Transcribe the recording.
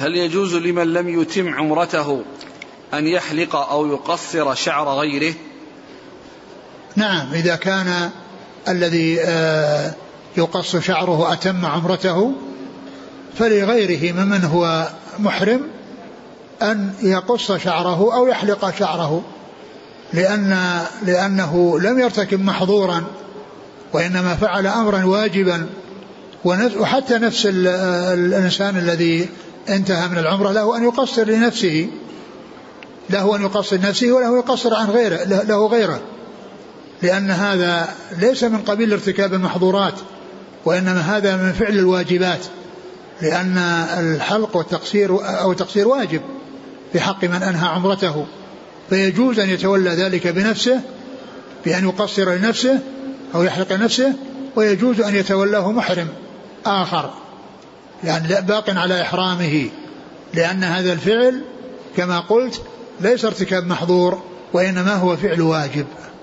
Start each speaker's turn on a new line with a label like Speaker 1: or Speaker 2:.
Speaker 1: هل يجوز لمن لم يتم عمرته أن يحلق أو يقصر شعر غيره؟
Speaker 2: نعم، إذا كان الذي يقص شعره أتم عمرته فلغيره ممن هو محرم أن يقص شعره أو يحلق شعره، لأنه لم يرتكب محظورا وإنما فعل أمرا واجبا. وحتى نفس الإنسان الذي انتهى من العمرة له أن يقصر لنفسه، له أن يقصر نفسه وله يقصر عن غيره، له غيره، لأن هذا ليس من قبيل ارتكاب المحظورات وإنما هذا من فعل الواجبات، لأن الحلق والتقصير أو تقصير واجب في حق من أنهى عمرته، فيجوز أن يتولى ذلك بنفسه بأن يقصر لنفسه أو يحلق نفسه، ويجوز أن يتولاه محرم آخر يعني باق على إحرامه، لأن هذا الفعل كما قلت ليس ارتكاب محظور وإنما هو فعل واجب.